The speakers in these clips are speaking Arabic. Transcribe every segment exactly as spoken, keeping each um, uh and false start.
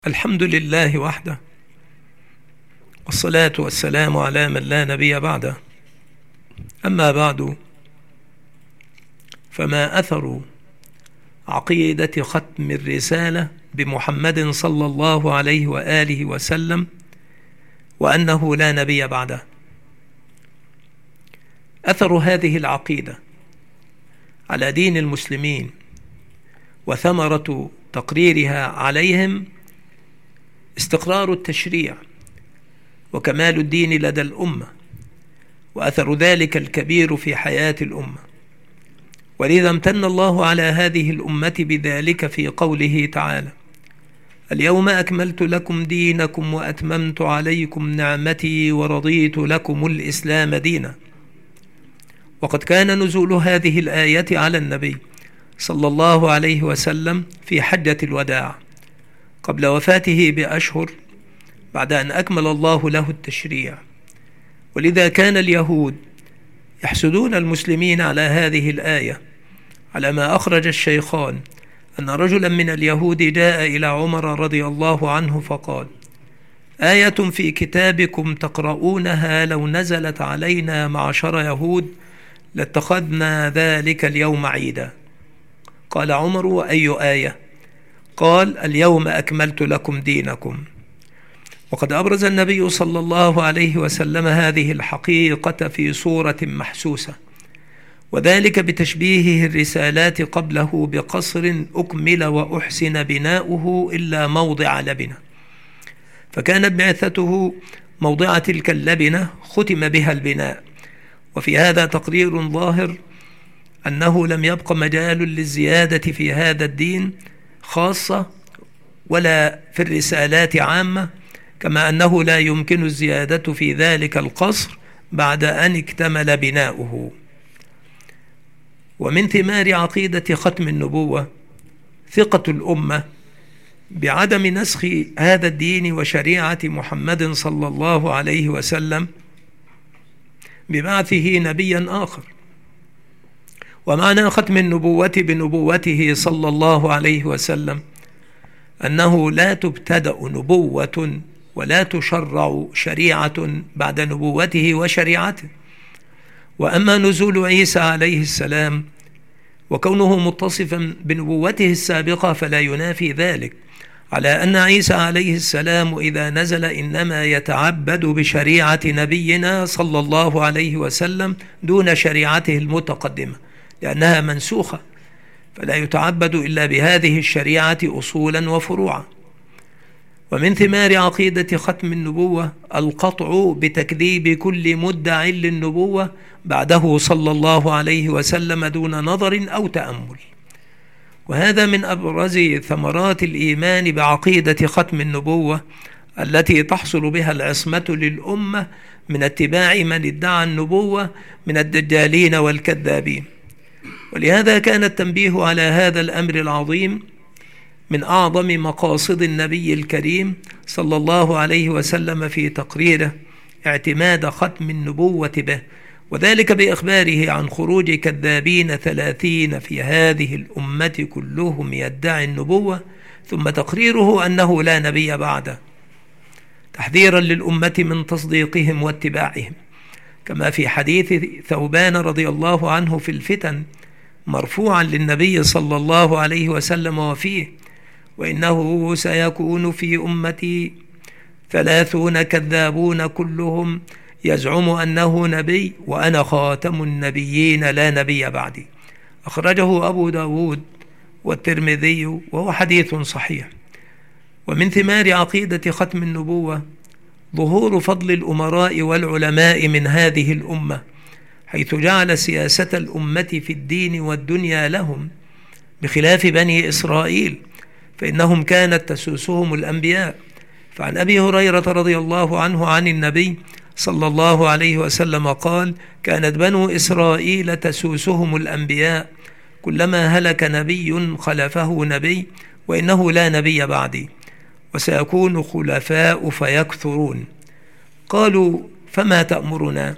الحمد لله وحده، والصلاة والسلام على من لا نبي بعده. أما بعد، فما أثر عقيدة ختم الرسالة بمحمد صلى الله عليه وآله وسلم وأنه لا نبي بعده؟ أثر هذه العقيدة على دين المسلمين وثمرة تقريرها عليهم استقرار التشريع وكمال الدين لدى الأمة، وأثر ذلك الكبير في حياة الأمة. ولذا امتن الله على هذه الأمة بذلك في قوله تعالى: اليوم أكملت لكم دينكم وأتممت عليكم نعمتي ورضيت لكم الإسلام دينا. وقد كان نزول هذه الآية على النبي صلى الله عليه وسلم في حجة الوداع قبل وفاته بأشهر، بعد أن أكمل الله له التشريع. ولذا كان اليهود يحسدون المسلمين على هذه الآية، على ما أخرج الشيخان أن رجلا من اليهود جاء إلى عمر رضي الله عنه فقال: آية في كتابكم تقرؤونها لو نزلت علينا معشر يهود لاتخذنا ذلك اليوم عيدا. قال عمر: وأي آية؟ قال: اليوم أكملت لكم دينكم. وقد أبرز النبي صلى الله عليه وسلم هذه الحقيقة في صورة محسوسة، وذلك بتشبيهه الرسالات قبله بقصر أكمل وأحسن بناؤه إلا موضع لبنة، فكانت بعثته موضع تلك اللبنة ختم بها البناء. وفي هذا تقرير ظاهر أنه لم يبق مجال للزيادة في هذا الدين خاصة ولا في الرسالات عامة، كما أنه لا يمكن الزيادة في ذلك القصر بعد أن اكتمل بناؤه. ومن ثمار عقيدة ختم النبوة ثقة الأمة بعدم نسخ هذا الدين وشريعة محمد صلى الله عليه وسلم ببعثه نبيا آخر. ومعنى ختم النبوة بنبوته صلى الله عليه وسلم أنه لا تبتدأ نبوة ولا تشرع شريعة بعد نبوته وشريعته. وأما نزول عيسى عليه السلام وكونه متصفا بنبوته السابقة فلا ينافي ذلك، على أن عيسى عليه السلام إذا نزل إنما يتعبد بشريعة نبينا صلى الله عليه وسلم دون شريعته المتقدمة، لأنها منسوخة، فلا يتعبد إلا بهذه الشريعة أصولا وفروعا. ومن ثمار عقيدة ختم النبوة القطع بتكذيب كل مدع للنبوة بعده صلى الله عليه وسلم دون نظر أو تأمل. وهذا من أبرز ثمرات الإيمان بعقيدة ختم النبوة التي تحصل بها العصمة للأمة من اتباع من ادعى النبوة من الدجالين والكذابين. ولهذا كان التنبيه على هذا الأمر العظيم من أعظم مقاصد النبي الكريم صلى الله عليه وسلم في تقريره اعتماد ختم النبوة به، وذلك بإخباره عن خروج كذابين ثلاثين في هذه الأمة كلهم يدعي النبوة، ثم تقريره أنه لا نبي بعده، تحذيرا للأمة من تصديقهم واتباعهم، كما في حديث ثوبان رضي الله عنه في الفتن مرفوعا للنبي صلى الله عليه وسلم وفيه: وإنه سيكون في أمتي ثلاثون كذابون كلهم يزعم أنه نبي وأنا خاتم النبيين لا نبي بعدي. أخرجه أبو داود والترمذي وهو حديث صحيح. ومن ثمار عقيدة ختم النبوة ظهور فضل الأمراء والعلماء من هذه الأمة، حيث جعل سياسة الأمة في الدين والدنيا لهم، بخلاف بني إسرائيل فإنهم كانت تسوسهم الأنبياء. فعن أبي هريرة رضي الله عنه عن النبي صلى الله عليه وسلم قال: كانت بنو إسرائيل تسوسهم الأنبياء، كلما هلك نبي خلفه نبي وإنه لا نبي بعدي، وسيكون خلفاء فيكثرون. قالوا: فما تأمرنا؟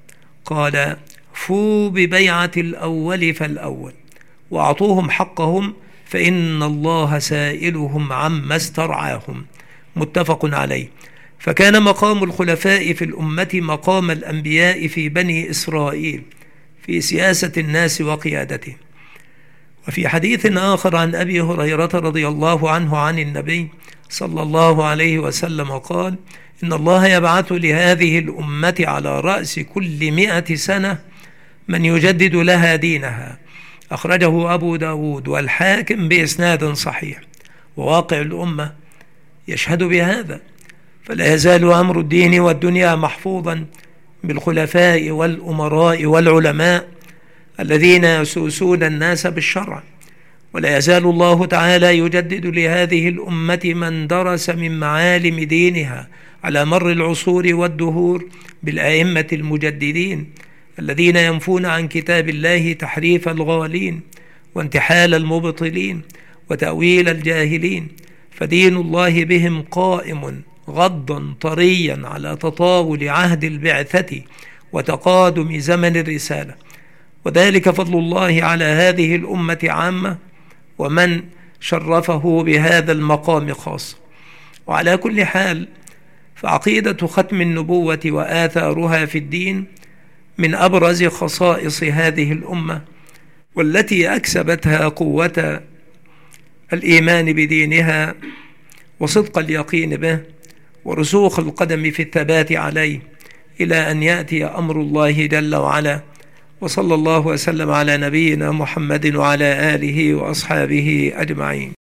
قال: فوا ببيعة الأول فالأول، وأعطوهم حقهم فإن الله سائلهم عما استرعاهم. متفق عليه. فكان مقام الخلفاء في الأمة مقام الأنبياء في بني إسرائيل في سياسة الناس وقيادتهم. وفي حديث آخر عن أبي هريرة رضي الله عنه عن النبي صلى الله عليه وسلم قال: إن الله يبعث لهذه الأمة على رأس كل مئة سنة من يجدد لها دينها. أخرجه أبو داود والحاكم بإسناد صحيح. وواقع الأمة يشهد بهذا، فلا يزال أمر الدين والدنيا محفوظا بالخلفاء والأمراء والعلماء الذين يسوسون الناس بالشرع، ولا يزال الله تعالى يجدد لهذه الأمة من درس من معالم دينها على مر العصور والدهور بالأئمة المجددين الذين ينفون عن كتاب الله تحريف الغالين وانتحال المبطلين وتأويل الجاهلين، فدين الله بهم قائم غضا طريا على تطاول عهد البعثة وتقادم زمن الرسالة. وذلك فضل الله على هذه الأمة عامة ومن شرفه بهذا المقام خاصة. وعلى كل حال، فعقيدة ختم النبوة وآثارها في الدين من أبرز خصائص هذه الأمة، والتي أكسبتها قوة الإيمان بدينها وصدق اليقين به ورسوخ القدم في الثبات عليه إلى أن يأتي أمر الله جل وعلا. وصلى الله وسلم على نبينا محمد وعلى آله وأصحابه أجمعين.